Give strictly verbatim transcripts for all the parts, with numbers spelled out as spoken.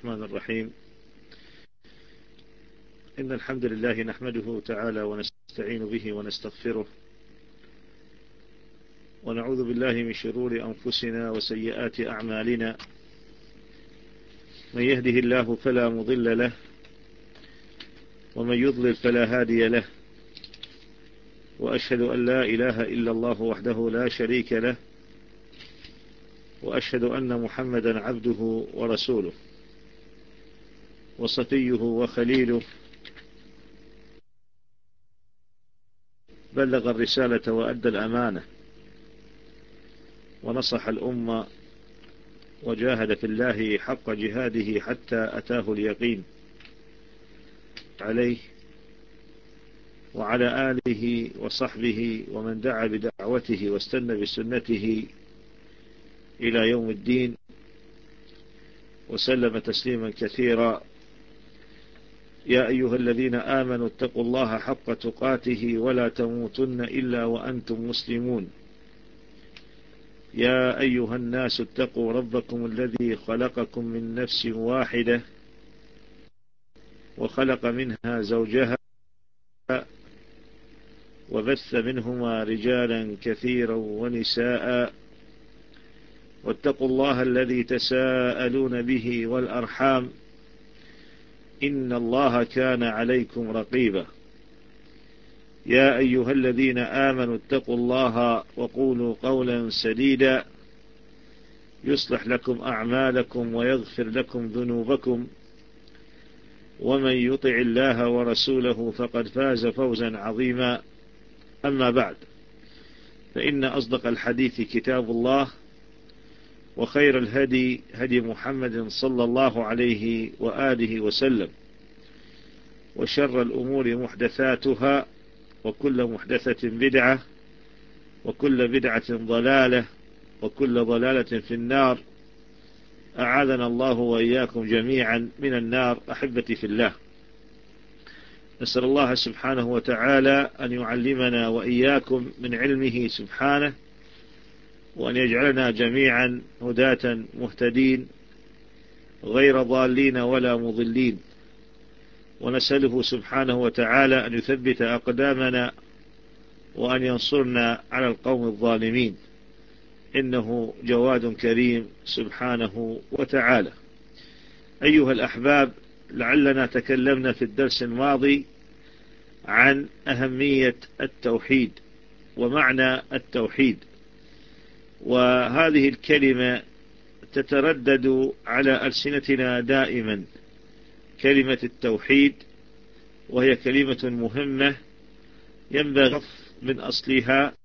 الرحمن الرحيم. إن الحمد لله نحمده تعالى ونستعين به ونستغفره ونعوذ بالله من شرور أنفسنا وسيئات أعمالنا. من يهده الله فلا مضل له ومن يضلل فلا هادي له، وأشهد أن لا إله إلا الله وحده لا شريك له، وأشهد أن محمدا عبده ورسوله وصفيه وخليله، بلغ الرسالة وأدى الأمانة ونصح الأمة وجاهد في الله حق جهاده حتى أتاه اليقين عليه وعلى آله وصحبه ومن دعا بدعوته واستنى بسنته إلى يوم الدين، وسلم تسليما كثيرا. يا أيها الذين آمنوا اتقوا الله حق تقاته ولا تموتن إلا وأنتم مسلمون. يا أيها الناس اتقوا ربكم الذي خلقكم من نفس واحدة وخلق منها زوجها وبث منهما رجالا كثيرا ونساء، واتقوا الله الذي تساءلون به والأرحام إن الله كان عليكم رقيبا. يا أيها الذين آمنوا اتقوا الله وقولوا قولا سديدا يصلح لكم أعمالكم ويغفر لكم ذنوبكم، ومن يطع الله ورسوله فقد فاز فوزا عظيما. أما بعد، فإن أصدق الحديث كتاب الله، وخير الهدي هدي محمد صلى الله عليه وآله وسلم، وشر الأمور محدثاتها، وكل محدثة بدعة، وكل بدعة ضلالة، وكل ضلالة في النار. أعاذنا الله وإياكم جميعا من النار. أحبتي في الله، نسأل الله سبحانه وتعالى أن يعلمنا وإياكم من علمه سبحانه، وأن يجعلنا جميعا هداة مهتدين غير ضالين ولا مضلين. ونسأله سبحانه وتعالى أن يثبت أقدامنا وأن ينصرنا على القوم الظالمين، إنه جواد كريم سبحانه وتعالى. أيها الأحباب، لعلنا تكلمنا في الدرس الماضي عن أهمية التوحيد ومعنى التوحيد، وهذه الكلمة تتردد على ألسنتنا دائما، كلمة التوحيد، وهي كلمة مهمة ينبغي من أصلها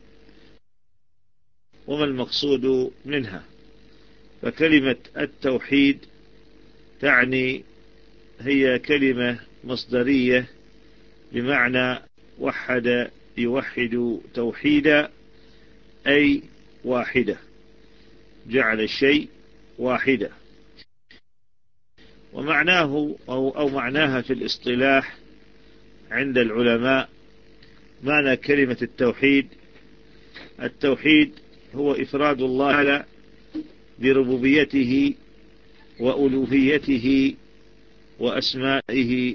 وما المقصود منها. فكلمة التوحيد تعني هي كلمة مصدرية بمعنى وحد يوحد توحيدا، أي واحدة، جعل الشيء واحدة. ومعناه أو, أو معناها في الاصطلاح عند العلماء، معنى كلمة التوحيد: التوحيد هو إفراد الله بربوبيته وألوهيته وأسمائه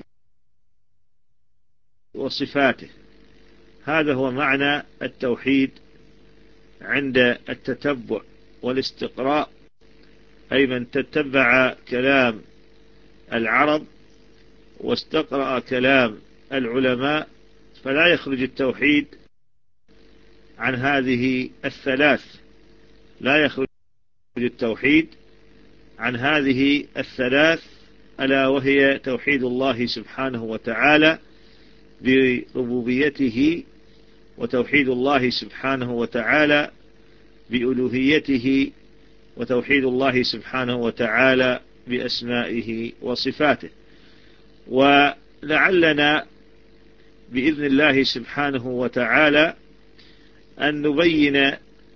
وصفاته. هذا هو معنى التوحيد عند التتبع والاستقراء، أي من تتبع كلام العرب واستقرأ كلام العلماء فلا يخرج التوحيد عن هذه الثلاث، لا يخرج التوحيد عن هذه الثلاث، ألا وهي توحيد الله سبحانه وتعالى بربوبيته، وتوحيد الله سبحانه وتعالى بألوهيته، وتوحيد الله سبحانه وتعالى بأسمائه وصفاته. ولعلنا بإذن الله سبحانه وتعالى أن نبين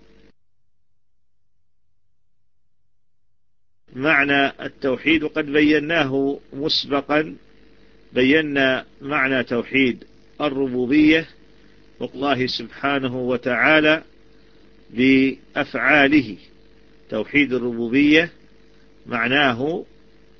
معنى التوحيد، وقد بيناه مسبقا. بينا معنى توحيد الربوبية والله سبحانه وتعالى بأفعاله. توحيد الربوبية معناه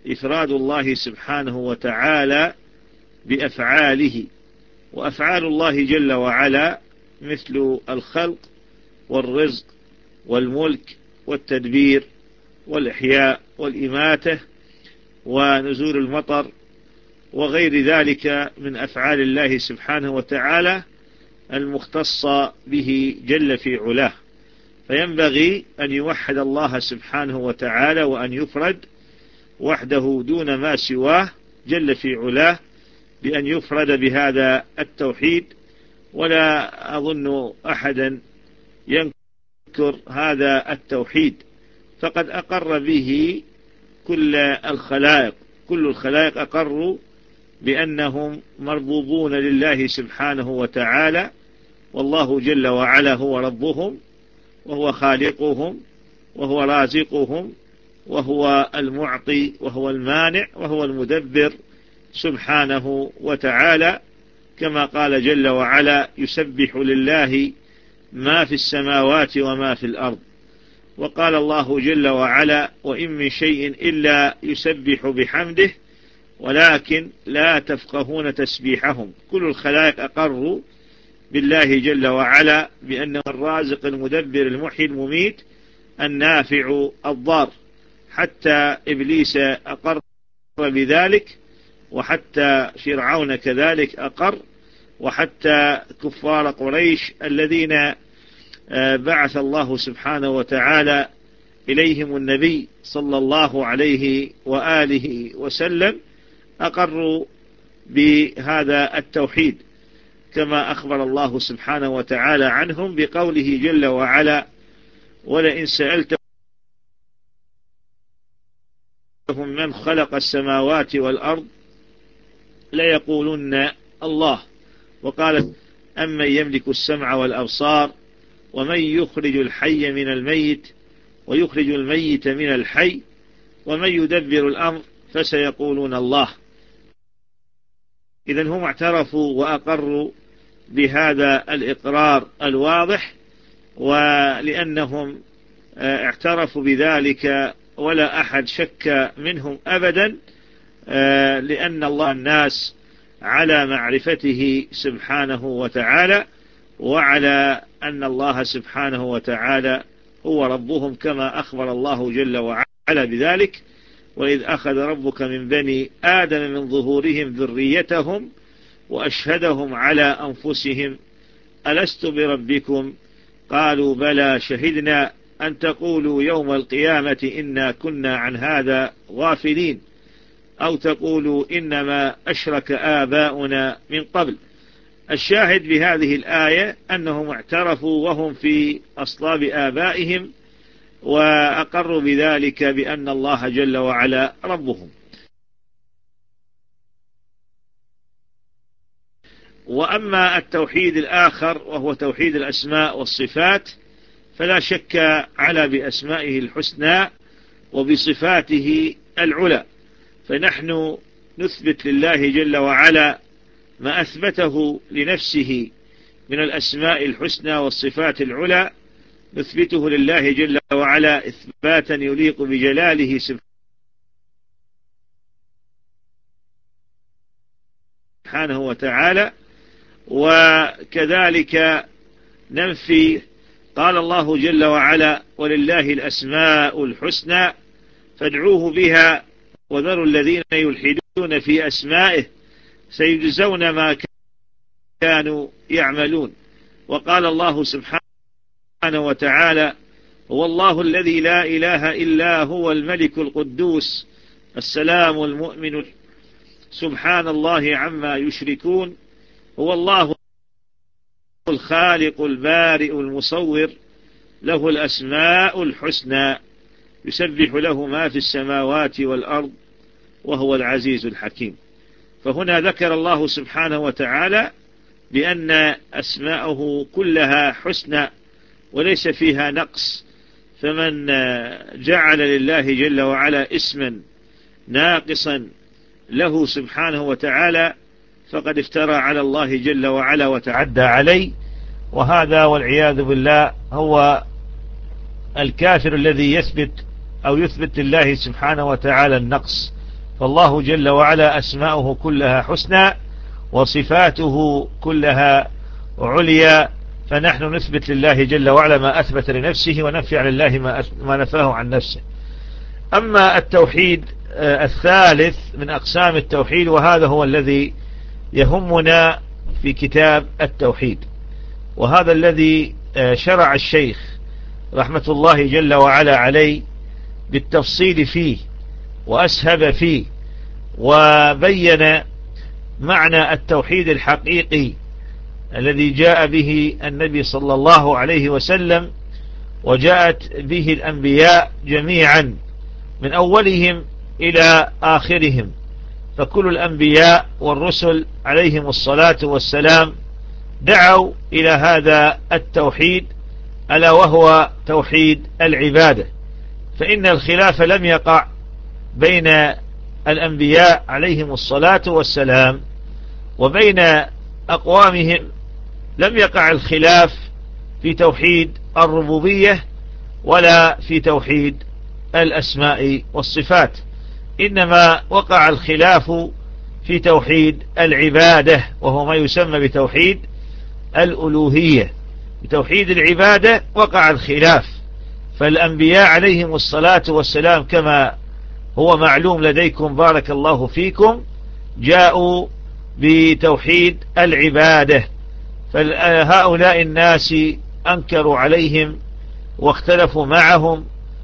إفراد الله سبحانه وتعالى بأفعاله. وأفعال الله جل وعلا مثل الخلق والرزق والملك والتدبير والإحياء والإماتة ونزول المطر وغير ذلك من أفعال الله سبحانه وتعالى المختصة به جل في علاه. فينبغي أن يوحد الله سبحانه وتعالى وأن يفرد وحده دون ما سواه جل في علاه، بأن يفرد بهذا التوحيد. ولا أظن أحدا ينكر هذا التوحيد، فقد أقر به كل الخلائق. كل الخلائق أقروا بأنهم مربوبون لله سبحانه وتعالى، والله جل وعلا هو ربهم وهو خالقهم وهو رازقهم وهو المعطي وهو المانع وهو المدبر سبحانه وتعالى، كما قال جل وعلا: يسبح لله ما في السماوات وما في الأرض. وقال الله جل وعلا: وإن من شيء إلا يسبح بحمده ولكن لا تفقهون تسبيحهم. كل الخلائق أقروا بالله جل وعلا بأنه الرازق المدبر المحيي المميت النافع الضار، حتى إبليس أقر بذلك، وحتى فرعون كذلك أقر، وحتى كفار قريش الذين بعث الله سبحانه وتعالى إليهم النبي صلى الله عليه وآله وسلم أقروا بهذا التوحيد، كما أخبر الله سبحانه وتعالى عنهم بقوله جل وعلا: ولئن سألتهم من خلق السماوات والأرض ليقولن الله. وقال: أمن يملك السمع والأبصار ومن يخرج الحي من الميت ويخرج الميت من الحي ومن يدبر الأمر فسيقولون الله. إذن هم اعترفوا وأقروا بهذا الإقرار الواضح، ولأنهم اعترفوا بذلك ولا أحد شك منهم أبدا، لأن الله الناس على معرفته سبحانه وتعالى، وعلى أن الله سبحانه وتعالى هو ربهم، كما أخبر الله جل وعلا بذلك: وإذ أخذ ربك من بني آدم من ظهورهم ذريتهم وأشهدهم على أنفسهم ألست بربكم قالوا بلى شهدنا أن تقولوا يوم القيامة إنا كنا عن هذا غافلين أو تقولوا إنما أشرك آباؤنا من قبل. الشاهد بهذه الآية أنهم اعترفوا وهم في أصلاب آبائهم، وأقروا بذلك بأن الله جل وعلا ربهم. وأما التوحيد الآخر وهو توحيد الأسماء والصفات، فلا شك على بأسمائه الحسنى وبصفاته العلى، فنحن نثبت لله جل وعلا ما أثبته لنفسه من الأسماء الحسنى والصفات العلى، نثبته لله جل وعلا إثباتا يليق بجلاله سبحانه وتعالى، وكذلك ننفي. قال الله جل وعلا: ولله الأسماء الحسنى فادعوه بها وذروا الذين يلحدون في أسمائه سيجزون ما كانوا يعملون. وقال الله سبحانه وتعالى: هو الله الذي لا إله إلا هو الملك القدوس السلام المؤمن سبحان الله عما يشركون. هو الله الخالق البارئ المصور له الأسماء الحسنى يسبح له ما في السماوات والأرض وهو العزيز الحكيم. فهنا ذكر الله سبحانه وتعالى بأن أسماءه كلها حسنى وليس فيها نقص، فمن جعل لله جل وعلا اسما ناقصا له سبحانه وتعالى فقد افترى على الله جل وعلا وتعدى عليه، وهذا والعياذ بالله هو الكافر الذي يثبت أو يثبت لله سبحانه وتعالى النقص. فالله جل وعلا أسماؤه كلها حسنى وصفاته كلها عليا، فنحن نثبت لله جل وعلا ما أثبت لنفسه ونفي عن الله ما, ما نفاه عن نفسه. أما التوحيد الثالث من أقسام التوحيد، وهذا هو الذي يهمنا في كتاب التوحيد، وهذا الذي شرع الشيخ رحمة الله جل وعلا عليه بالتفصيل فيه وأسهب فيه، وبين معنى التوحيد الحقيقي الذي جاء به النبي صلى الله عليه وسلم، وجاءت به الأنبياء جميعا من أولهم إلى آخرهم، فكل الأنبياء والرسل عليهم الصلاة والسلام دعوا إلى هذا التوحيد، ألا وهو توحيد العبادة. فإن الخلاف لم يقع بين الأنبياء عليهم الصلاة والسلام وبين أقوامهم، لم يقع الخلاف في توحيد الربوبية ولا في توحيد الأسماء والصفات، إنما وقع الخلاف في توحيد العبادة، وهو ما يسمى بتوحيد الألوهية. بتوحيد العبادة وقع الخلاف، فالأنبياء عليهم الصلاة والسلام كما هو معلوم لديكم بارك الله فيكم جاءوا بتوحيد العبادة، فهؤلاء الناس أنكروا عليهم واختلفوا معهم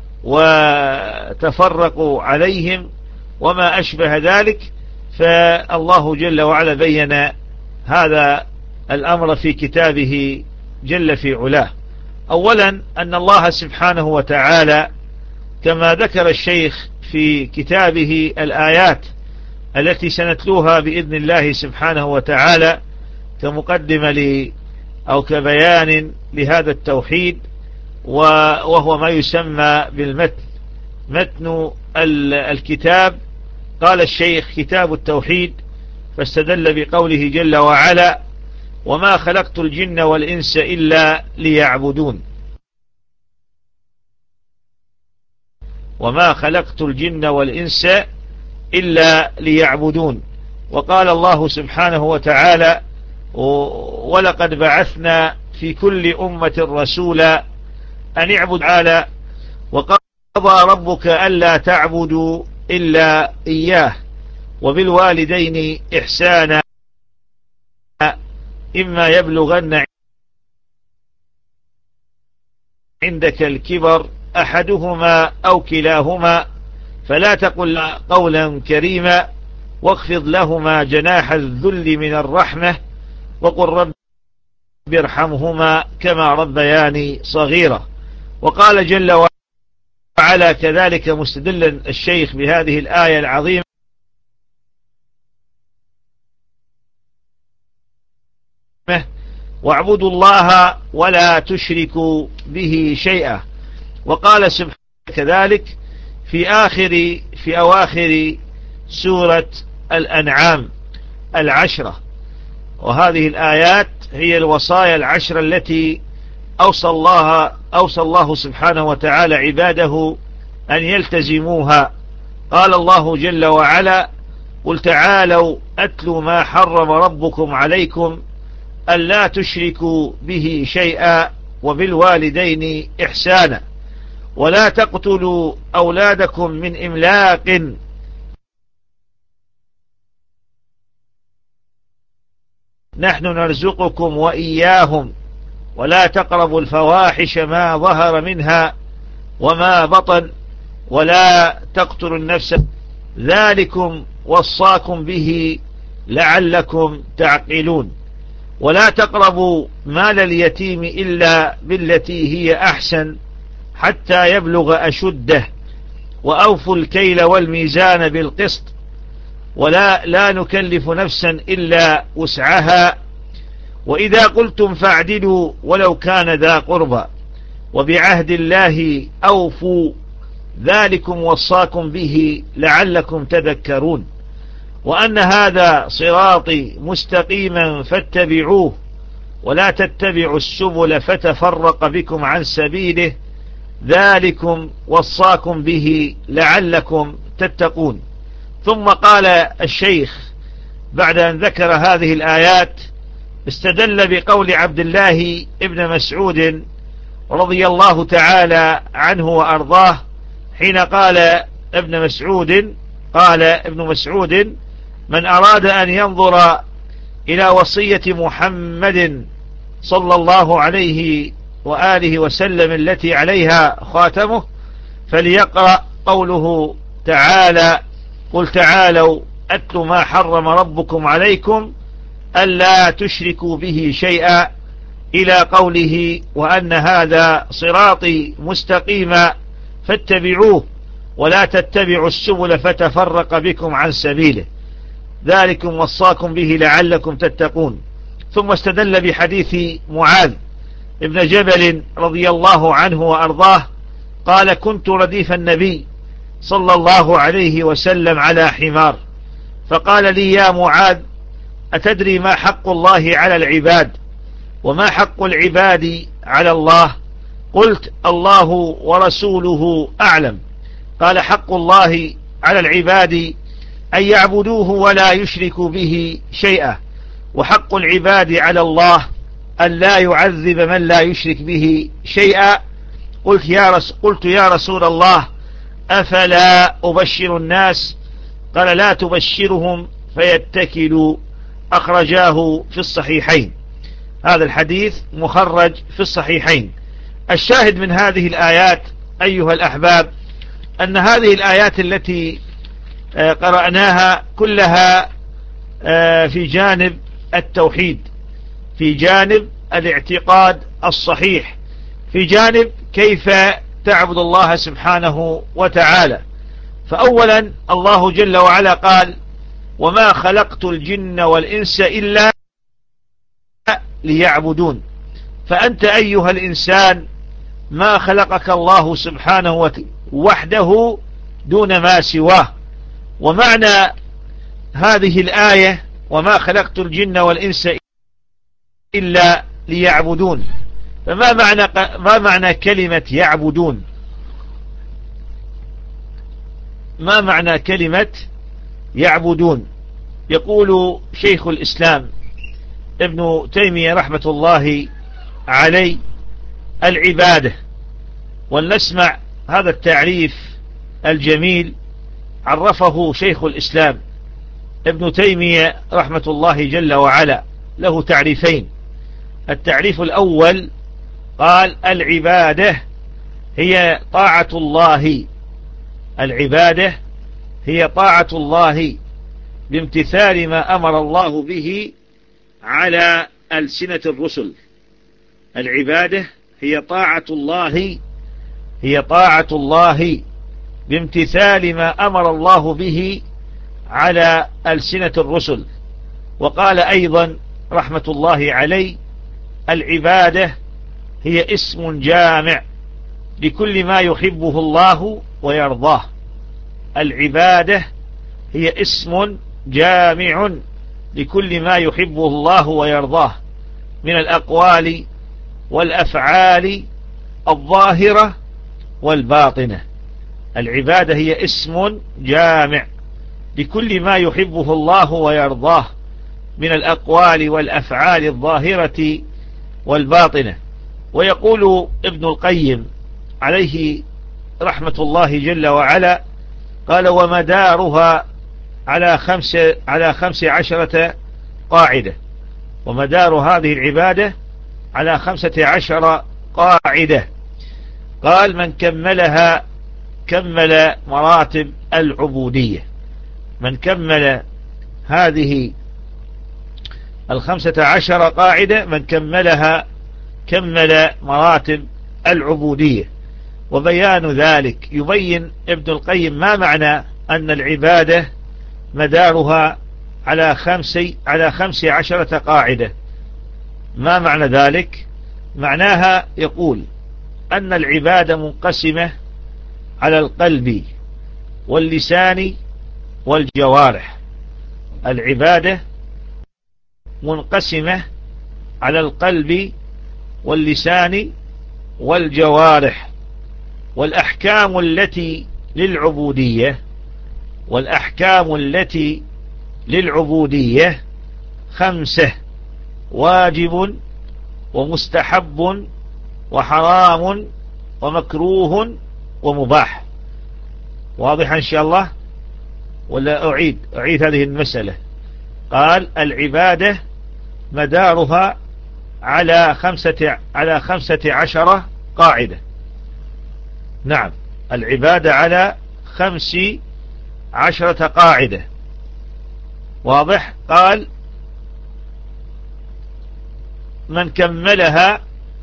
وتفرقوا عليهم وما أشبه ذلك، فالله جل وعلا بين هذا الأمر في كتابه جل في علاه. أولا أن الله سبحانه وتعالى كما ذكر الشيخ في كتابه الآيات التي سنتلوها بإذن الله سبحانه وتعالى كمقدمة لي أو كبيان لهذا التوحيد، وهو ما يسمى بالمتن، متن الكتاب. قال الشيخ كتاب التوحيد، فاستدل بقوله جل وعلا: وما خلقت الجن والإنس إلا ليعبدون. وما خلقت الجن والإنس إلا ليعبدون. وقال الله سبحانه وتعالى: ولقد بعثنا في كل أمة رسولا أن اعبد تعالى وقضى ربك ألا تعبدوا إلا إياه وبالوالدين إحسانا إما يبلغن عندك الكبر أحدهما أو كلاهما فلا تقل قولا كريما واخفض لهما جناح الذل من الرحمة وقل رب ارحمهما كما ربياني صغيرا. وقال جل وعلا كذلك مستدلا الشيخ بهذه الآية العظيمة: واعبدوا الله ولا تشركوا به شيئا. وقال سبحانه كذلك في آخر في أواخر سورة الأنعام العشرة، وهذه الآيات هي الوصايا العشرة التي أوصى الله أوصى الله سبحانه وتعالى عباده أن يلتزموها. قال الله جل وعلا: قل تعالوا أتلوا ما حرم ربكم عليكم ألا تشركوا به شيئا وبالوالدين إحسانا ولا تقتلوا أولادكم من إملاق نحن نرزقكم وإياهم ولا تقربوا الفواحش ما ظهر منها وما بطن ولا تقتلوا النفس ذلكم وصاكم به لعلكم تعقلون ولا تقربوا مال اليتيم إلا بالتي هي أحسن حتى يبلغ أشده وأوفوا الكيل والميزان بالقسط ولا لا نكلف نفسا إلا وسعها وإذا قلتم فاعدلوا ولو كان ذا قربى وبعهد الله أوفوا ذلكم وصاكم به لعلكم تذكرون وأن هذا صراطي مستقيما فاتبعوه ولا تتبعوا السبل فتفرق بكم عن سبيله ذلكم وصاكم به لعلكم تتقون. ثم قال الشيخ بعد أن ذكر هذه الآيات استدل بقول عبد الله ابن مسعود رضي الله تعالى عنه وأرضاه حين قال ابن مسعود قال ابن مسعود: من أراد أن ينظر إلى وصية محمد صلى الله عليه وآله وسلم التي عليها خاتمه فليقرأ قوله تعالى: قل تعالوا أتل ما حرم ربكم عليكم ألا تشركوا به شيئا إلى قوله: وأن هذا صراطي مستقيما فاتبعوه ولا تتبعوا السبل فتفرق بكم عن سبيله ذلكم وصاكم به لعلكم تتقون. ثم استدل بحديث معاذ ابن جبل رضي الله عنه وأرضاه قال: كنت رديف النبي صلى الله عليه وسلم على حمار فقال لي: يا معاذ أتدري ما حق الله على العباد وما حق العباد على الله؟ قلت: الله ورسوله أعلم. قال: حق الله على العباد أن يعبدوه ولا يشركوا به شيئا، وحق العباد على الله أن لا يعذب من لا يشرك به شيئا. قلت يا, رس قلت يا رسول الله أفلا أبشر الناس؟ قال: لا تبشرهم فيتكلوا. أخرجاه في الصحيحين. هذا الحديث مخرج في الصحيحين. الشاهد من هذه الآيات أيها الأحباب أن هذه الآيات التي قرأناها كلها في جانب التوحيد، في جانب الاعتقاد الصحيح، في جانب كيف تعبد الله سبحانه وتعالى. فأولا الله جل وعلا قال: وما خلقت الجن والإنس إلا ليعبدون. فأنت أيها الإنسان ما خلقك الله سبحانه وتعالى وحده دون ما سواه. ومعنى هذه الآية: وما خلقت الجن والإنس إلا ليعبدون، فما معنى ما معنى كلمة يعبدون؟ ما معنى كلمة يعبدون؟ يقول شيخ الإسلام ابن تيمية رحمة الله عليه: العبادة. ولنسمع هذا التعريف الجميل عرفه شيخ الإسلام ابن تيمية رحمة الله جل وعلا، له تعريفين. التعريف الأول قال: العبادة هي طاعة الله. العبادة هي طاعة الله بامتثال ما أمر الله به على ألسنة الرسل. العبادة هي طاعة الله هي طاعة الله بامتثال ما أمر الله به على ألسنة الرسل. وقال أيضا رحمة الله عليه: العبادة هي اسم جامع لكل ما يحبه الله ويرضاه. العبادة هي اسم جامع لكل ما يحبه الله ويرضاه من الأقوال والأفعال الظاهرة والباطنة. العبادة هي اسم جامع لكل ما يحبه الله ويرضاه من الأقوال والأفعال الظاهرة والباطنة. ويقول ابن القيم عليه رحمة الله جل وعلا قال: ومدارها على خمس على خمس عشرة قاعدة. ومدار هذه العبادة على خمسة عشر قاعدة. قال: من كملها كمل مراتب العبودية. من كمل هذه الخمسة عشر قاعدة من كملها كمل مراتب العبودية. وبيان ذلك يبين ابن القيم ما معنى أن العبادة مدارها على خمس على خمس عشرة قاعدة. ما معنى ذلك؟ معناها يقول أن العبادة منقسمة على القلب واللسان والجوارح. العبادة منقسمة على القلب واللسان والجوارح. والأحكام التي للعبودية والأحكام التي للعبودية خمسة: واجب ومستحب وحرام ومكروه ومباح. واضح إن شاء الله ولا أعيد أعيد هذه المسألة؟ قال: العبادة مدارها على خمسة على خمسة عشر قاعدة. نعم، العبادة على خمس عشرة قاعدة. واضح؟ قال: من كملها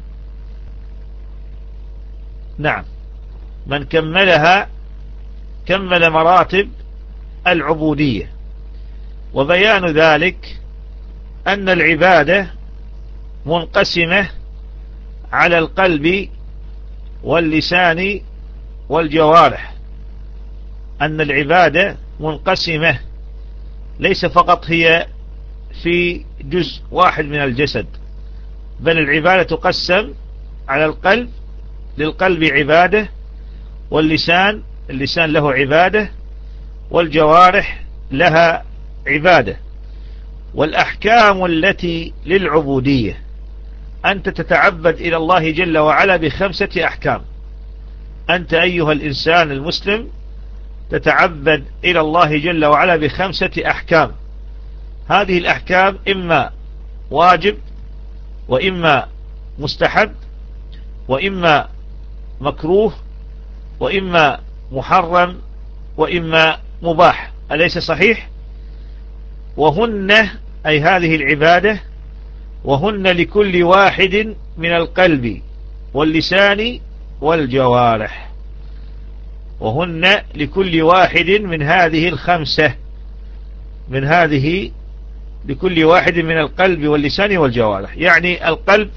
نعم من كملها كمل مراتب العبودية. وبيان ذلك أن العبادة منقسمة على القلب واللسان والجوارح. أن العبادة منقسمة ليس فقط هي في جزء واحد من الجسد، بل العبادة تقسم على القلب، للقلب عبادة، واللسان اللسان له عبادة، والجوارح لها عبادة. والأحكام التي للعبودية أنت تتعبد إلى الله جل وعلا بخمسة أحكام. أنت أيها الإنسان المسلم تتعبد إلى الله جل وعلا بخمسة أحكام. هذه الأحكام إما واجب، وإما مستحب، وإما مكروه، وإما محرم، وإما مباح. أليس صحيح؟ وهن أي هذه العبادة وهن لكل واحد من القلب واللسان والجوارح. وهن لكل واحد من هذه الخمسة من هذه لكل واحد من القلب واللسان والجوارح. يعني القلب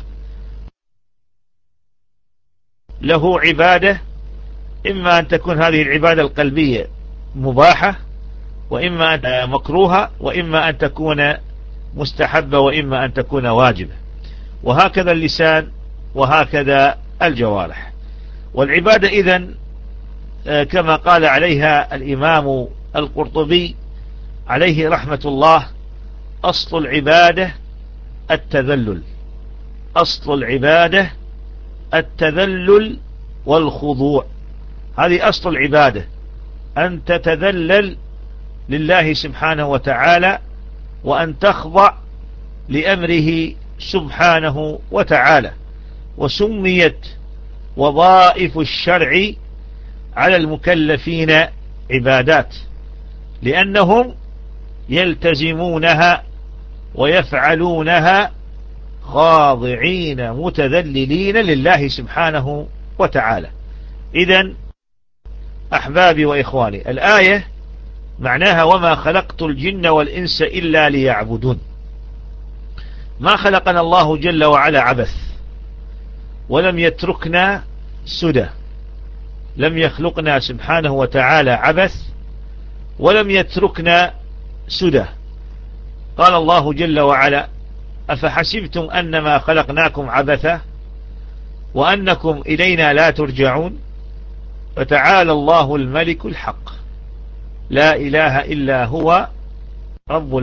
له عبادة، إما أن تكون هذه العبادة القلبية مباحة، وإما أن مكروهة، وإما أن تكون مستحبة، وإما أن تكون واجبة. وهكذا اللسان وهكذا الجوارح. والعبادة إذن كما قال عليها الإمام القرطبي عليه رحمة الله: أصل العبادة التذلل. أصل العبادة التذلل والخضوع. هذه أصل العبادة، أن تتذلل لله سبحانه وتعالى، وأن تخضع لأمره سبحانه وتعالى. وسميت وظائف الشرع على المكلفين عبادات، لأنهم يلتزمونها ويفعلونها خاضعين متذللين لله سبحانه وتعالى. إذن أحبابي وإخواني، الآية معناها: وما خلقت الجن والإنس إلا ليعبدون. ما خلقنا الله جل وعلا عبث، ولم يتركنا سدى. لم يخلقنا سبحانه وتعالى عبث، ولم يتركنا سدى. قال الله جل وعلا: أفحسبتم أنما خلقناكم عبثا وأنكم إلينا لا ترجعون. فتعالى الله الملك الحق، لا إله إلا هو رب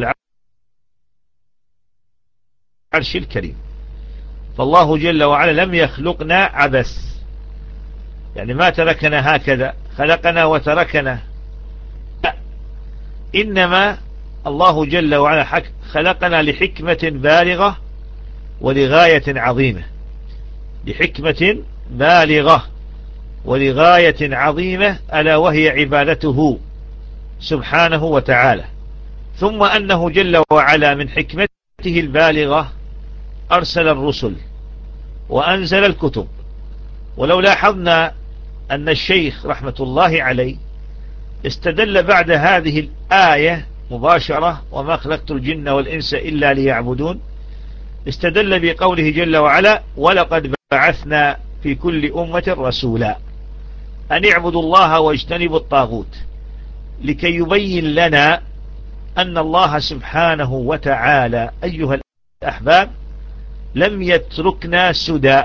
العرش الكريم. فالله جل وعلا لم يخلقنا عبث، يعني ما تركنا هكذا خلقنا وتركنا، لا، إنما الله جل وعلا خلقنا لحكمة بالغة ولغاية عظيمة. لحكمة بالغة ولغاية عظيمة، ألا وهي عبادته سبحانه وتعالى. ثم أنه جل وعلا من حكمته البالغة أرسل الرسل وأنزل الكتب. ولو لاحظنا أن الشيخ رحمة الله عليه استدل بعد هذه الآية مباشرة: وما خلقت الجن والإنس إلا ليعبدون، استدل بقوله جل وعلا: ولقد بعثنا في كل أمة رسولا أن اعبدوا الله واجتنبوا الطاغوت، لكي يبين لنا أن الله سبحانه وتعالى أيها الأحباب لم يتركنا سدى.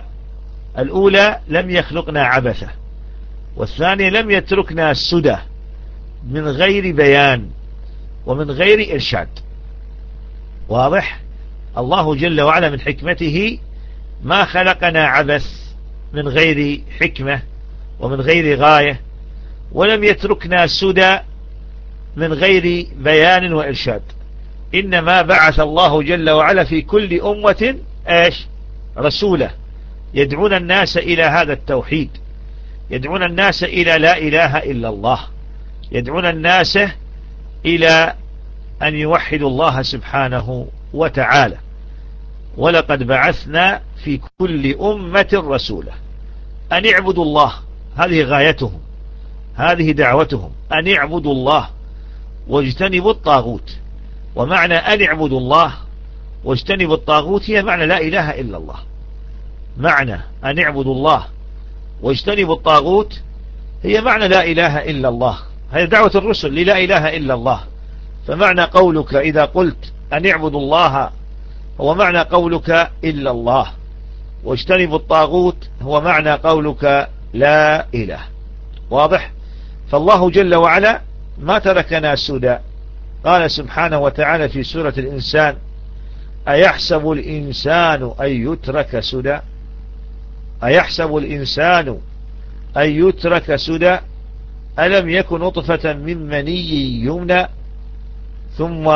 الأولى لم يخلقنا عبثة، والثانية لم يتركنا سدى، من غير بيان ومن غير إرشاد. واضح؟ الله جل وعلا من حكمته ما خلقنا عبث من غير حكمة ومن غير غاية، ولم يتركنا سدى من غير بيان وإرشاد. إنما بعث الله جل وعلا في كل أمة ايش؟ رسولا يدعون الناس إلى هذا التوحيد، يدعون الناس إلى لا إله إلا الله، يدعون الناس إلى أن يوحدوا الله سبحانه وتعالى. ولقد بعثنا في كل أمة رسولا أن اعبدوا الله، هذه غايتهم، هذه دعوتهم، أن اعبدوا الله واجتنبوا الطاغوت. ومعنى أن اعبدوا الله واجتنبوا الطاغوت هي معنى لا إله إلا الله. معنى أن اعبدوا الله واجتنبوا الطاغوت هي معنى لا إله إلا الله، هي دعوة الرسل للا إله إلا الله. فمعنى قولك إذا قلت أن اعبدوا الله هو معنى قولك إلا الله، واجتنبوا الطاغوت هو معنى قولك لا إله. واضح؟ فالله جل وعلا ما تركنا سدى. قال سبحانه وتعالى في سورة الإنسان: أيحسب الإنسان أن يترك سدى؟ أيحسب الإنسان أن يترك سدى؟ ألم يكن نطفة من مني يمنى ثم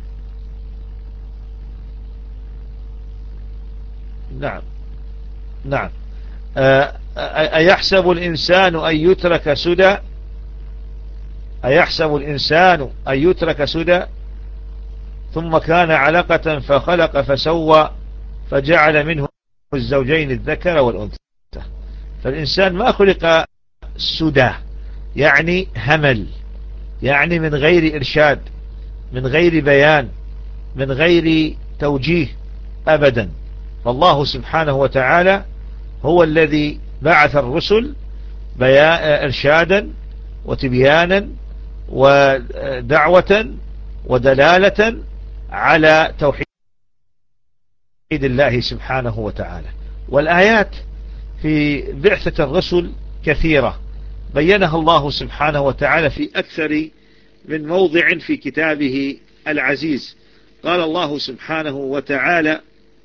نعم نعم أيحسب الإنسان أن يترك سدى؟ أيحسب الإنسان أن يترك سدى ثم كان علقة فخلق فسوى فجعل منه الزوجين الذكر والأنثى. فالإنسان ما خلق سدى، يعني همل، يعني من غير إرشاد، من غير بيان، من غير توجيه أبدا. فالله سبحانه وتعالى هو الذي بعث الرسل إرشادا وتبيانا ودعوة ودلالة على توحيد الله سبحانه وتعالى. والآيات في بعثة الرسل كثيرة بينها الله سبحانه وتعالى في أكثر من موضع في كتابه العزيز. قال الله سبحانه وتعالى: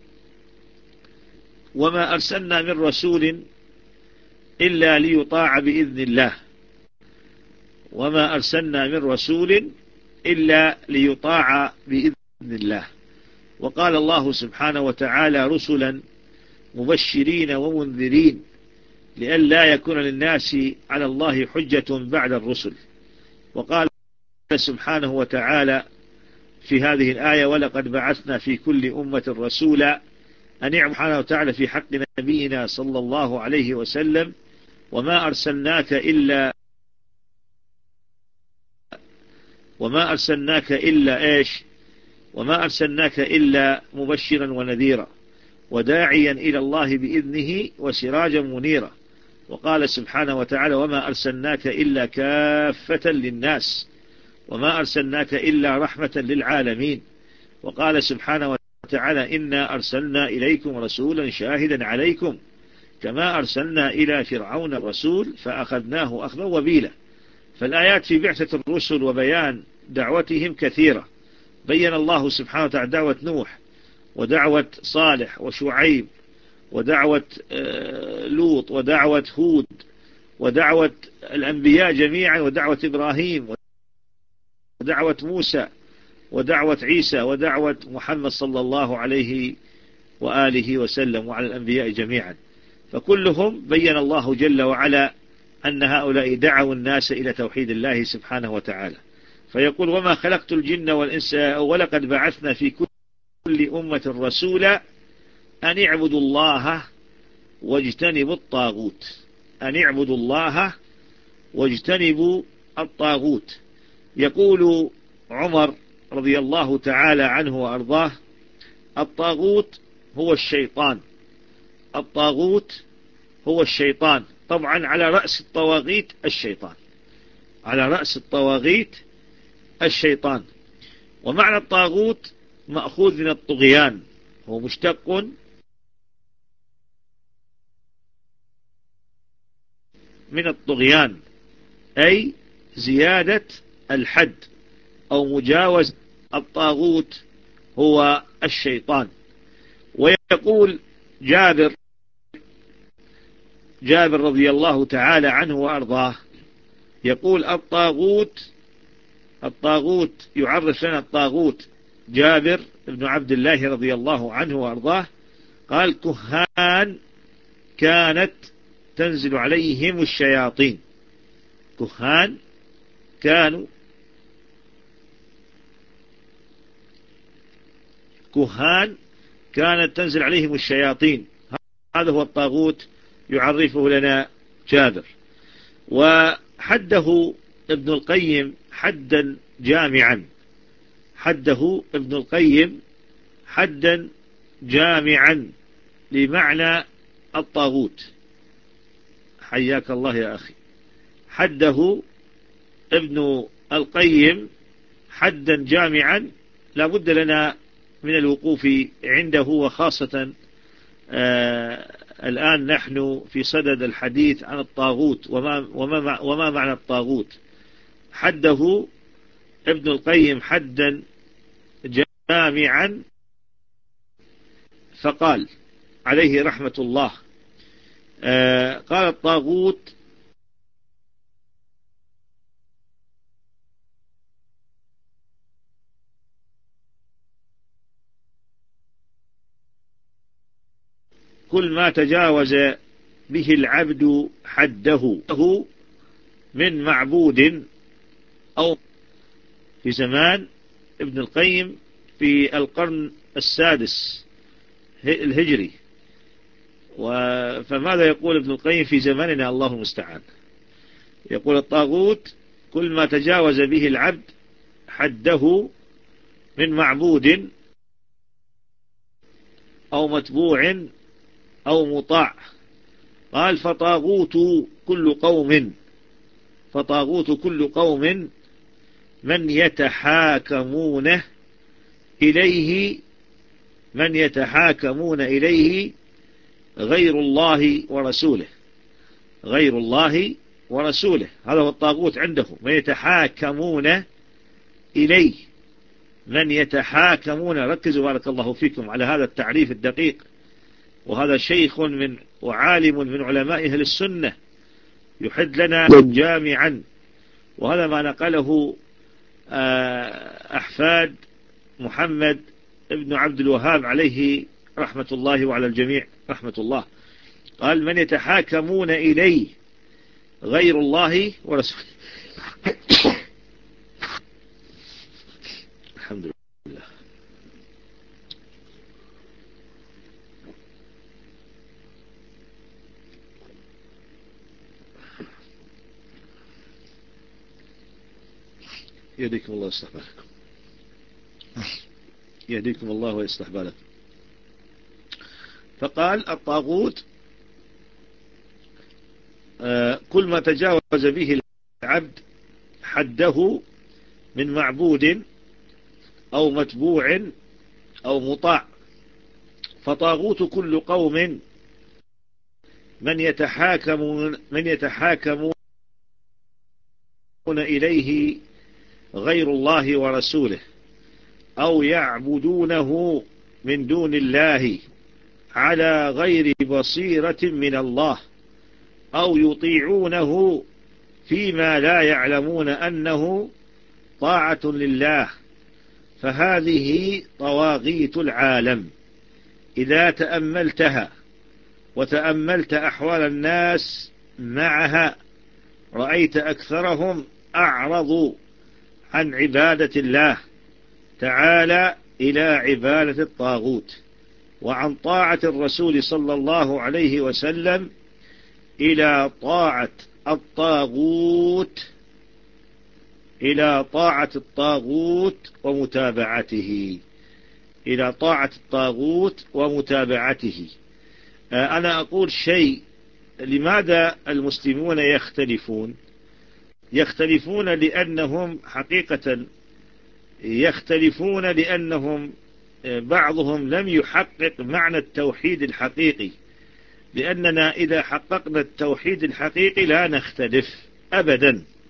وما أرسلنا من رسول إلا ليطاع بإذن الله، وما أرسلنا من رسول إلا ليطاع بإذن الله. وقال الله سبحانه وتعالى: رسلا مبشرين ومنذرين لئلا يكون للناس على الله حجة بعد الرسل. وقال سبحانه وتعالى في هذه الآية: ولقد بعثنا في كل أمة رسولا أن اعبدوا سبحانه وتعالى في حق نبينا صلى الله عليه وسلم: وما أرسلناك إلا وما أرسلناك إلا إيش وما أرسلناك إلا مبشرا ونذيرا وداعيا إلى الله بإذنه وسراجا منيرا. وقال سبحانه وتعالى: وما أرسلناك إلا كافة للناس وما أرسلناك إلا رحمة للعالمين. وقال سبحانه وتعالى: إنا أرسلنا إليكم رسولا شاهدا عليكم كما أرسلنا إلى فرعون الرسول فأخذناه أخذا وبيلا. فالآيات في بعثة الرسل وبيان دعوتهم كثيرة. بين الله سبحانه وتعالى دعوة نوح ودعوة صالح وشعيب ودعوة لوط ودعوة هود ودعوة الأنبياء جميعا ودعوة إبراهيم ودعوة موسى ودعوة عيسى ودعوة محمد صلى الله عليه وآله وسلم وعلى الأنبياء جميعا. فكلهم بين الله جل وعلا أن هؤلاء دعوا الناس إلى توحيد الله سبحانه وتعالى. فيقول: وما خلقت الجن والإنس ولقد بعثنا في كل أمة رسولا أن اعبدوا الله واجتنبوا الطاغوت. أن اعبدوا الله واجتنبوا الطاغوت. يقول عمر رضي الله تعالى عنه وأرضاه: الطاغوت هو الشيطان، الطاغوت هو الشيطان. طبعا على رأس الطواغيت الشيطان، على رأس الطواغيت الشيطان. ومعنى الطاغوت مأخوذ من الطغيان، هو مشتق من الطغيان، أي زيادة الحد أو مجاوز الطاغوت هو الشيطان. ويقول جابر جابر رضي الله تعالى عنه وأرضاه، يقول الطاغوت الطاغوت يعرف لنا الطاغوت جابر بن عبد الله رضي الله عنه وأرضاه، قال كهان كانت تنزل عليهم الشياطين. كهان كانوا كهان كانت تنزل عليهم الشياطين. هذا هو الطاغوت يعرفه لنا جابر. وحده ابن القيم حدا جامعا حده ابن القيم حدا جامعا لمعنى الطاغوت. حياك الله يا أخي. حده ابن القيم حدا جامعا لا بد لنا من الوقوف عنده، وخاصة آه الآن نحن في صدد الحديث عن الطاغوت وما, وما, وما معنى الطاغوت. حده ابن القيم حدا جامعا فقال عليه رحمة الله، آه قال الطاغوت كل ما تجاوز به العبد حده من معبود. أو في زمان ابن القيم في القرن السادس الهجري، فماذا يقول ابن القيم في زماننا؟ الله المستعان. يقول الطاغوت كل ما تجاوز به العبد حده من معبود أو متبوع أو مطاع. قال فطاغوت كل قوم فطاغوت كل قوم من يتحاكمون إليه من يتحاكمون إليه غير الله ورسوله غير الله ورسوله. هذا هو الطاغوت عنده، من يتحاكمون إليه من يتحاكمون. ركزوا بارك الله فيكم على هذا التعريف الدقيق، وهذا شيخ من وعالم من علماء أهل السنة يحد لنا جامعا. وهذا ما نقله أحفاد محمد ابن عبد الوهاب عليه رحمة الله وعلى الجميع رحمة الله. قال من يتحاكمون إليه غير الله ورسوله. الحمد لله. يهديكم الله ويصلح بالكم. يهديكم الله ويصلح بالكم. فقال الطاغوت آه كل ما تجاوز به العبد حده من معبود أو متبوع أو مطاع. فطاغوت كل قوم من يتحاكمون من يتحاكمون إليه غير الله ورسوله أو يعبدونه من دون الله على غير بصيرة من الله أو يطيعونه فيما لا يعلمون أنه طاعة لله، فهذه طواغيت العالم. إذا تأملتها وتأملت أحوال الناس معها رأيت أكثرهم أعرضوا عن عبادة الله تعالى إلى عبادة الطاغوت، وعن طاعة الرسول صلى الله عليه وسلم إلى طاعة الطاغوت إلى طاعة الطاغوت ومتابعته إلى طاعة الطاغوت ومتابعته. أنا أقول شيء، لماذا المسلمون يختلفون؟ يختلفون لأنهم حقيقة يختلفون لأنهم بعضهم لم يحقق معنى التوحيد الحقيقي، لأننا إذا حققنا التوحيد الحقيقي لا نختلف أبدا،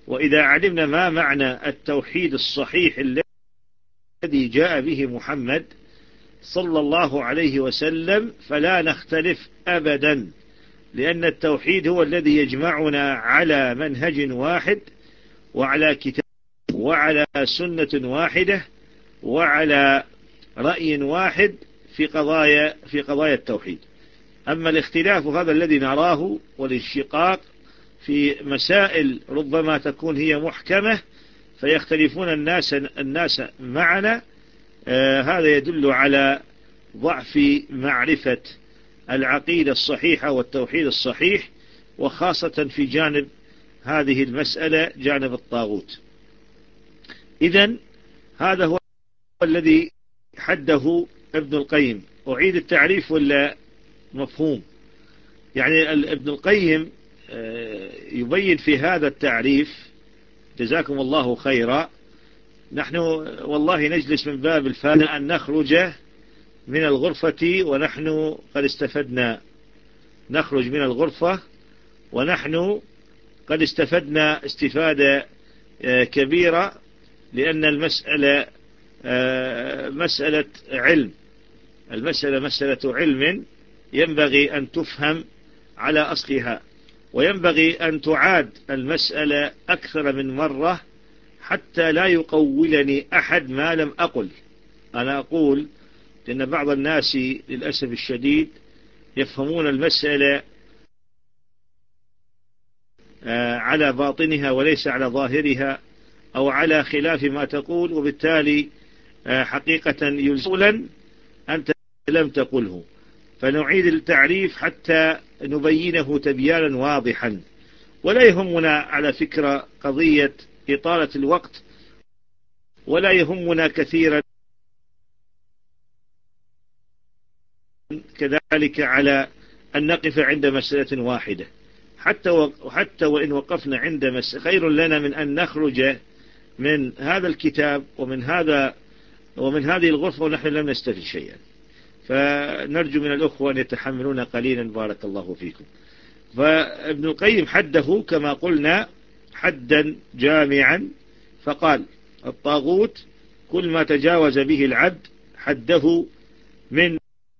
وإذا علمنا ما معنى التوحيد الصحيح الذي جاء به محمد صلى الله عليه وسلم فلا نختلف أبدا، لأن التوحيد هو الذي يجمعنا على منهج واحد وعلى كتاب وعلى سنة واحدة وعلى رأي واحد في قضايا في قضايا التوحيد. أما الاختلاف هذا الذي نراه والانشقاق في مسائل ربما تكون هي محكمة فيختلفون الناس الناس معنا، آه هذا يدل على ضعف معرفة العقيدة الصحيحة والتوحيد الصحيح، وخاصة في جانب هذه المسألة جانب الطاغوت. إذن هذا هو الذي حده ابن القيم. أعيد التعريف ولا مفهوم؟ يعني ابن القيم يبين في هذا التعريف، جزاكم الله خيرا. نحن والله نجلس من باب الفائدة أن نخرج من الغرفة ونحن قد استفدنا، نخرج من الغرفة ونحن قد استفدنا استفادة كبيرة، لأن المسألة مسألة علم، المسألة مسألة علم ينبغي أن تفهم على أصلها، وينبغي أن تعاد المسألة أكثر من مرة حتى لا يقولني أحد ما لم أقل. أنا أقول لأن بعض الناس للأسف الشديد يفهمون المسألة على باطنها وليس على ظاهرها أو على خلاف ما تقول، وبالتالي حقيقة يلزولا أنت لم تقله. فنعيد التعريف حتى نبينه تبيانا واضحا. ولا يهمنا على فكرة قضية إطالة الوقت، ولا يهمنا كثيرا كذلك على أن نقف عند مسألة واحدة، حتى وحتى وإن وقفنا عند مسألة خير لنا من أن نخرج من هذا الكتاب ومن هذا ومن هذه الغرفة ونحن لم نستفد شيئا. فنرجو من الأخوة أن يتحملون قليلا بارك الله فيكم. فابن القيم حده كما قلنا حدا جامعا، فقال الطاغوت كل ما تجاوز به العبد حده من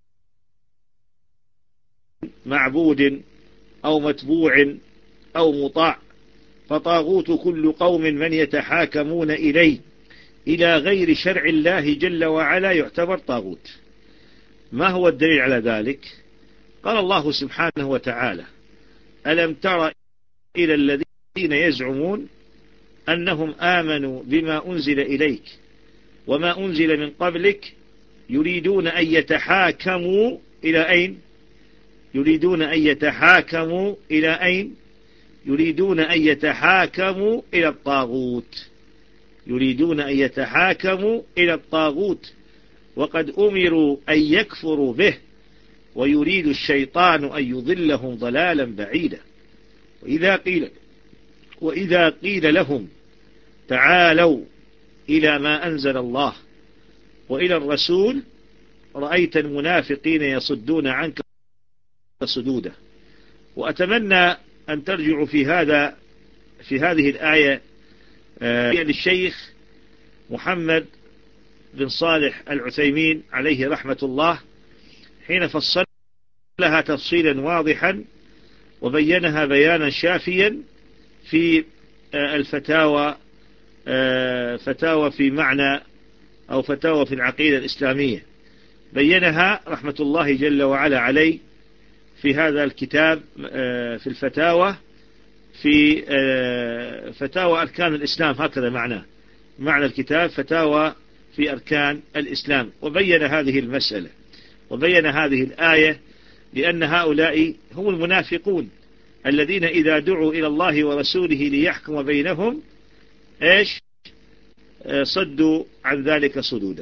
معبود أو متبوع أو مطاع، فطاغوت كل قوم من يتحاكمون إليه إلى غير شرع الله جل وعلا يعتبر طاغوت. ما هو الدليل على ذلك؟ قال الله سبحانه وتعالى: ألم تر إلى الذين يزعمون أنهم آمنوا بما أنزل إليك وما أنزل من قبلك يريدون أن يتحاكموا إلى أين؟ يريدون أن يتحاكموا إلى أين؟ يريدون أن يتحاكموا إلى الطاغوت، يريدون أن يتحاكموا إلى الطاغوت وقد أمروا أن يكفروا به ويريد الشيطان أن يضلهم ضلالا بعيدا. وإذا قيل وإذا قيل لهم تعالوا إلى ما أنزل الله وإلى الرسول رأيت المنافقين يصدون عنك صدودا. وأتمنى أن ترجعوا في هذا في هذه الآية آه للشيخ محمد بن صالح العثيمين عليه رحمة الله، حين فصل لها تفصيلا واضحا وبينها بيانا شافيا في آه الفتاوى آه فتاوى في معنى أو فتاوى في العقيدة الإسلامية، بينها رحمة الله جل وعلا عليه في هذا الكتاب آه في الفتاوى في آه فتاوى أركان الإسلام، هكذا معناه معنى الكتاب فتاوى في أركان الإسلام، وبين هذه المسألة وبين هذه الآية، لأن هؤلاء هم المنافقون الذين إذا دعوا إلى الله ورسوله ليحكم بينهم إيش صدوا عن ذلك صدودا.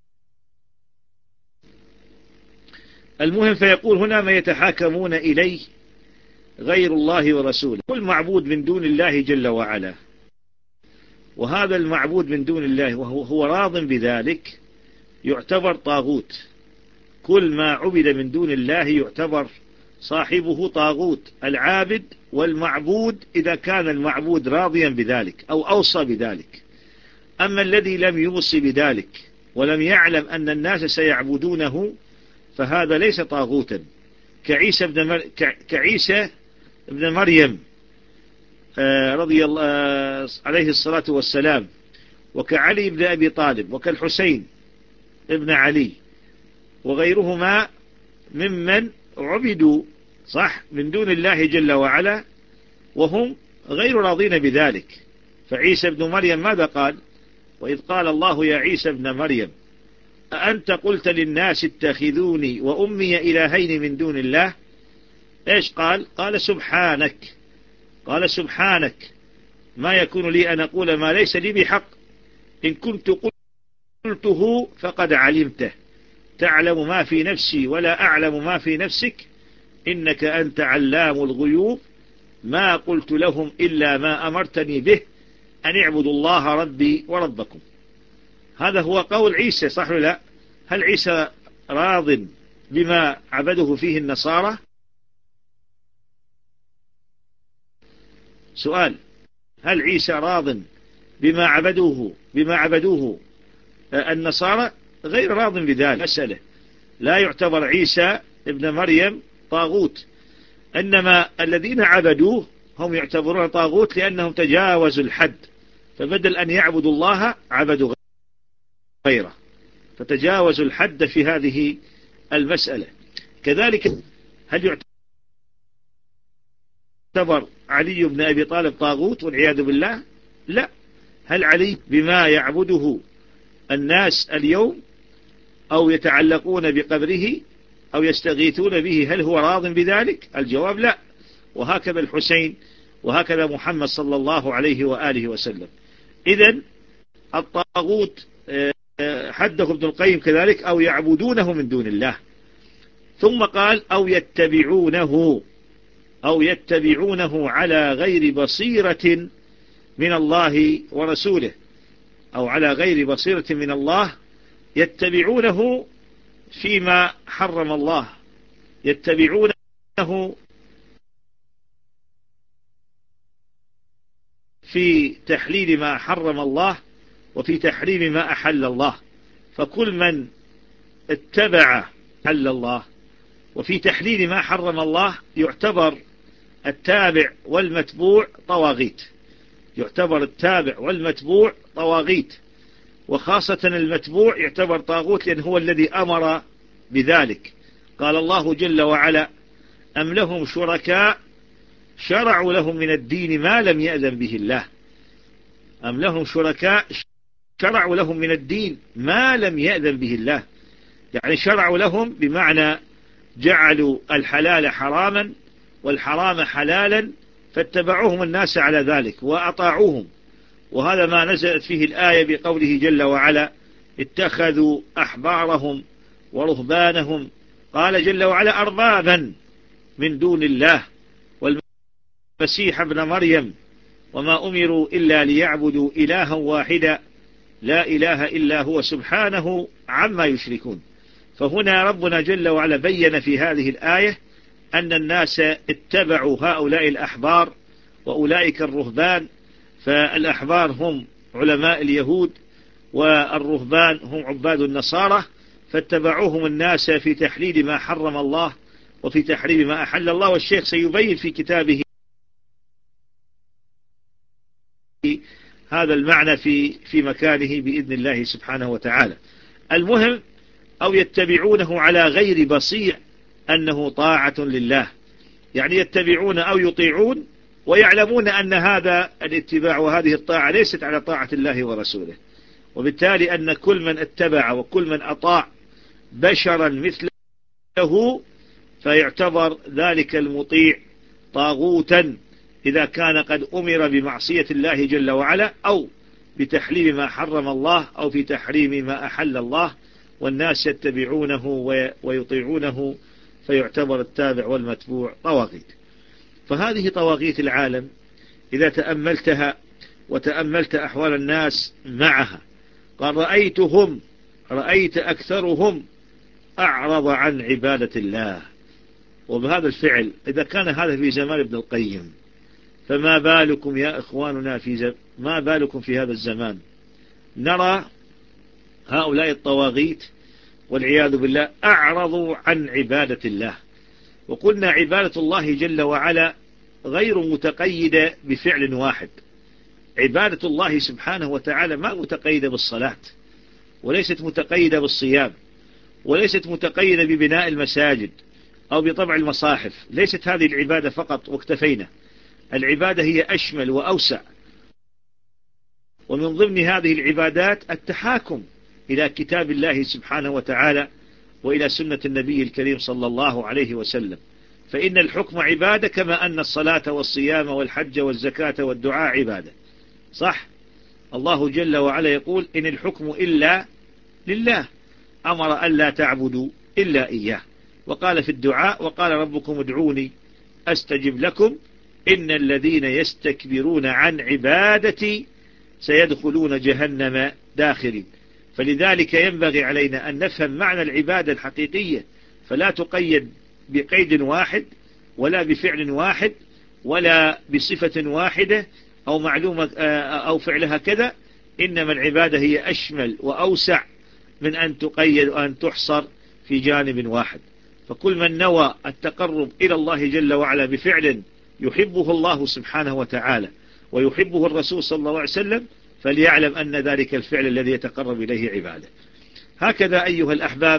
المهم فيقول هنا ما يتحاكمون إليه غير الله ورسوله، كل معبود من دون الله جل وعلا، وهذا المعبود من دون الله وهو هو راض بذلك يعتبر طاغوت. كل ما عبد من دون الله يعتبر صاحبه طاغوت، العابد والمعبود إذا كان المعبود راضيا بذلك أو أوصى بذلك. أما الذي لم يوصي بذلك ولم يعلم أن الناس سيعبدونه فهذا ليس طاغوتا، كعيسى بن مر... كعيسى ابن مريم رضي الله عليه الصلاة والسلام، وكعلي بن أبي طالب، وكالحسين ابن علي وغيرهما ممن عبدوا صح من دون الله جل وعلا وهم غير راضين بذلك. فعيسى ابن مريم ماذا قال؟ وإذ قال الله يا عيسى ابن مريم أأنت قلت للناس اتخذوني وأمي إلهين من دون الله؟ إيش قال؟ قال سبحانك، قال سبحانك ما يكون لي أن أقول ما ليس لي بحق، إن كنت قلته فقد علمته، تعلم ما في نفسي ولا أعلم ما في نفسك، إنك أنت علام الغيوب، ما قلت لهم إلا ما أمرتني به أن اعبدوا الله ربي وربكم. هذا هو قول عيسى، صح ولا لا؟ هل عيسى راض بما عبده فيه النصارى؟ سؤال، هل عيسى راض بما عبدوه بما عبدوه النصارى؟ غير راض بذلك. مسألة لا يعتبر عيسى ابن مريم طاغوت، إنما الذين عبدوه هم يعتبرون طاغوت لأنهم تجاوزوا الحد، فبدل أن يعبدوا الله عبدوا غيره، فتجاوزوا الحد في هذه المسألة. كذلك هل يعتبر علي بن أبي طالب طاغوت والعياذ بالله؟ لا. هل علي بما يعبده الناس اليوم أو يتعلقون بقبره أو يستغيثون به هل هو راض بذلك؟ الجواب لا. وهكذا الحسين، وهكذا محمد صلى الله عليه وآله وسلم. إذن الطاغوت حده ابن القيم كذلك أو يعبدونه من دون الله. ثم قال أو يتبعونه أو يتبعونه على غير بصيرة من الله ورسوله، أو على غير بصيرة من الله، يتبعونه فيما حرم الله، يتبعونه في تحليل ما حرم الله وفي تحريم ما أحل الله. فكل من اتبع حل الله وفي تحليل ما حرم الله يعتبر التابع والمتبوع طواغيت، يعتبر التابع والمتبوع طواغيت، وخاصة المتبوع يعتبر طاغوت لأن هو الذي أمر بذلك. قال الله جل وعلا أم لهم شركاء شرعوا لهم من الدين ما لم يأذن به الله، أم لهم شركاء شرعوا لهم من الدين ما لم يأذن به الله، يعني شرعوا لهم بمعنى جعلوا الحلال حراما والحرام حلالا فاتبعوهم الناس على ذلك وأطاعوهم. وهذا ما نزلت فيه الآية بقوله جل وعلا اتخذوا أحبارهم ورهبانهم قال جل وعلا أربابا من دون الله والمسيح ابن مريم وما أمروا إلا ليعبدوا إلها واحدا لا إله إلا هو سبحانه عما يشركون. فهنا ربنا جل وعلا بين في هذه الآية أن الناس اتبعوا هؤلاء الأحبار وأولئك الرهبان، فالأحبار هم علماء اليهود والرهبان هم عباد النصارى، فاتبعوهم الناس في تحليل ما حرم الله وفي تحريم ما أحل الله. والشيخ سيبين في كتابه هذا المعنى في في مكانه بإذن الله سبحانه وتعالى. المهم أو يتبعونه على غير بصير أنه طاعة لله، يعني يتبعون أو يطيعون ويعلمون أن هذا الاتباع وهذه الطاعة ليست على طاعة الله ورسوله، وبالتالي أن كل من اتبع وكل من أطاع بشرا مثله فيعتبر ذلك المطيع طاغوتا إذا كان قد أمر بمعصية الله جل وعلا أو بتحليل ما حرم الله أو في تحريم ما أحل الله، والناس يتبعونه ويطيعونه فيعتبر التابع والمتبوع طواغيت. فهذه طواغيت العالم إذا تأملتها وتأملت أحوال الناس معها، قال رأيتهم رأيت أكثرهم أعرض عن عبادة الله، وبهذا الفعل، إذا كان هذا في زمان ابن القيم، فما بالكم يا إخواننا في زم... ما بالكم في هذا الزمان؟ نرى هؤلاء الطواغيت والعياذ بالله أعرضوا عن عبادة الله. وقلنا عبادة الله جل وعلا غير متقيدة بفعل واحد. عبادة الله سبحانه وتعالى ما متقيدة بالصلاة، وليست متقيدة بالصيام، وليست متقيدة ببناء المساجد أو بطبع المصاحف. ليست هذه العبادة فقط واكتفينا. العبادة هي أشمل وأوسع، ومن ضمن هذه العبادات التحاكم إلى كتاب الله سبحانه وتعالى وإلى سنة النبي الكريم صلى الله عليه وسلم. فإن الحكم عبادة، كما أن الصلاة والصيام والحج والزكاة والدعاء عبادة. صح؟ الله جل وعلا يقول إن الحكم إلا لله، أمر أن لا تعبدوا إلا إياه. وقال في الدعاء وقال ربكم ادعوني أستجب لكم إن الذين يستكبرون عن عبادتي سيدخلون جهنم داخرين. فلذلك ينبغي علينا أن نفهم معنى العبادة الحقيقية، فلا تقيد بقيد واحد ولا بفعل واحد ولا بصفة واحدة أو معلومة أو فعلها كذا. إنما العبادة هي أشمل وأوسع من أن تقيد وأن تحصر في جانب واحد. فكل من نوى التقرب إلى الله جل وعلا بفعل يحبه الله سبحانه وتعالى ويحبه الرسول صلى الله عليه وسلم فليعلم أن ذلك الفعل الذي يتقرب إليه عبادة. هكذا أيها الأحباب،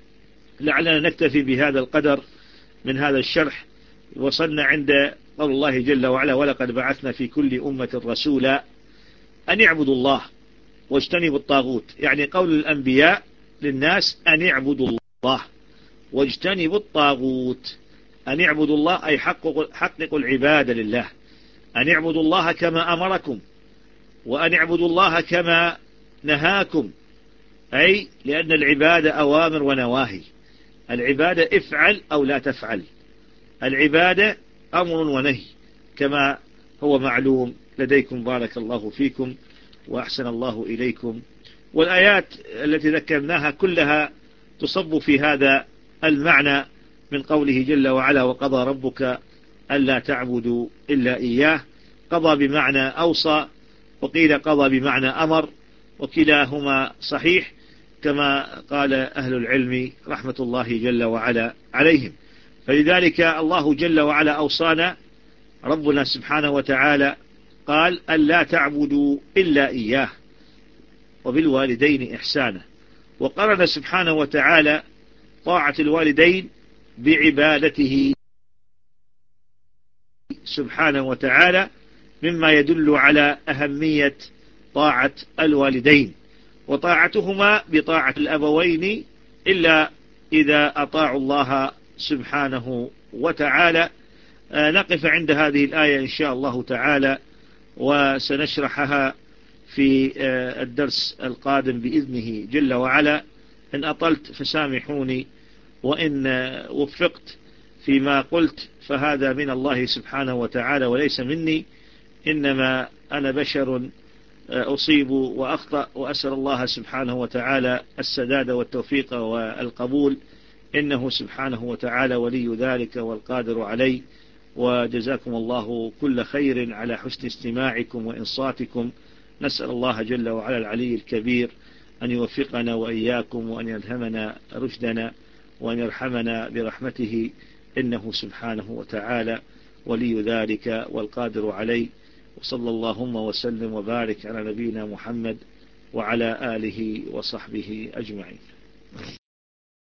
لعلنا نكتفي بهذا القدر من هذا الشرح. وصلنا عند قول الله جل وعلا ولقد بعثنا في كل أمة رسولا أن يعبدوا الله واجتنبوا الطاغوت. يعني قول الأنبياء للناس أن يعبدوا الله واجتنبوا الطاغوت. أن يعبدوا الله أي حققوا, حققوا العبادة لله. أن يعبدوا الله كما أمركم، وأن يعبدوا الله كما نهاكم، أي لأن العبادة أوامر ونواهي. العبادة افعل أو لا تفعل. العبادة أمر ونهي كما هو معلوم لديكم. بارك الله فيكم وأحسن الله إليكم. والآيات التي ذكرناها كلها تصب في هذا المعنى من قوله جل وعلا وقضى ربك ألا تعبدوا إلا إياه. قضى بمعنى أوصى، وقيل قضى بمعنى أمر، وكلاهما صحيح كما قال أهل العلم رحمة الله جل وعلا عليهم. فلذلك الله جل وعلا أوصانا ربنا سبحانه وتعالى قال ألا تعبدوا إلا إياه وبالوالدين إحسانا. وقرن سبحانه وتعالى طاعة الوالدين بعبادته سبحانه وتعالى، مما يدل على أهمية طاعة الوالدين، وطاعتهما بطاعة الأبوين إلا إذا أطاعوا الله سبحانه وتعالى. نقف عند هذه الآية إن شاء الله تعالى، وسنشرحها في الدرس القادم بإذنه جل وعلا. إن أطلت فسامحوني، وإن وفقت فيما قلت فهذا من الله سبحانه وتعالى وليس مني. إنما أنا بشر أصيب وأخطأ، وأسأل الله سبحانه وتعالى السداد والتوفيق والقبول، إنه سبحانه وتعالى ولي ذلك والقادر عليه. وجزاكم الله كل خير على حسن استماعكم وإنصاتكم. نسأل الله جل وعلا العلي الكبير أن يوفقنا وإياكم، وأن يلهمنا رشدنا، وأن يرحمنا برحمته، إنه سبحانه وتعالى ولي ذلك والقادر عليه. وصلى اللهم وسلم وبارك على نبينا محمد وعلى آله وصحبه أجمعين.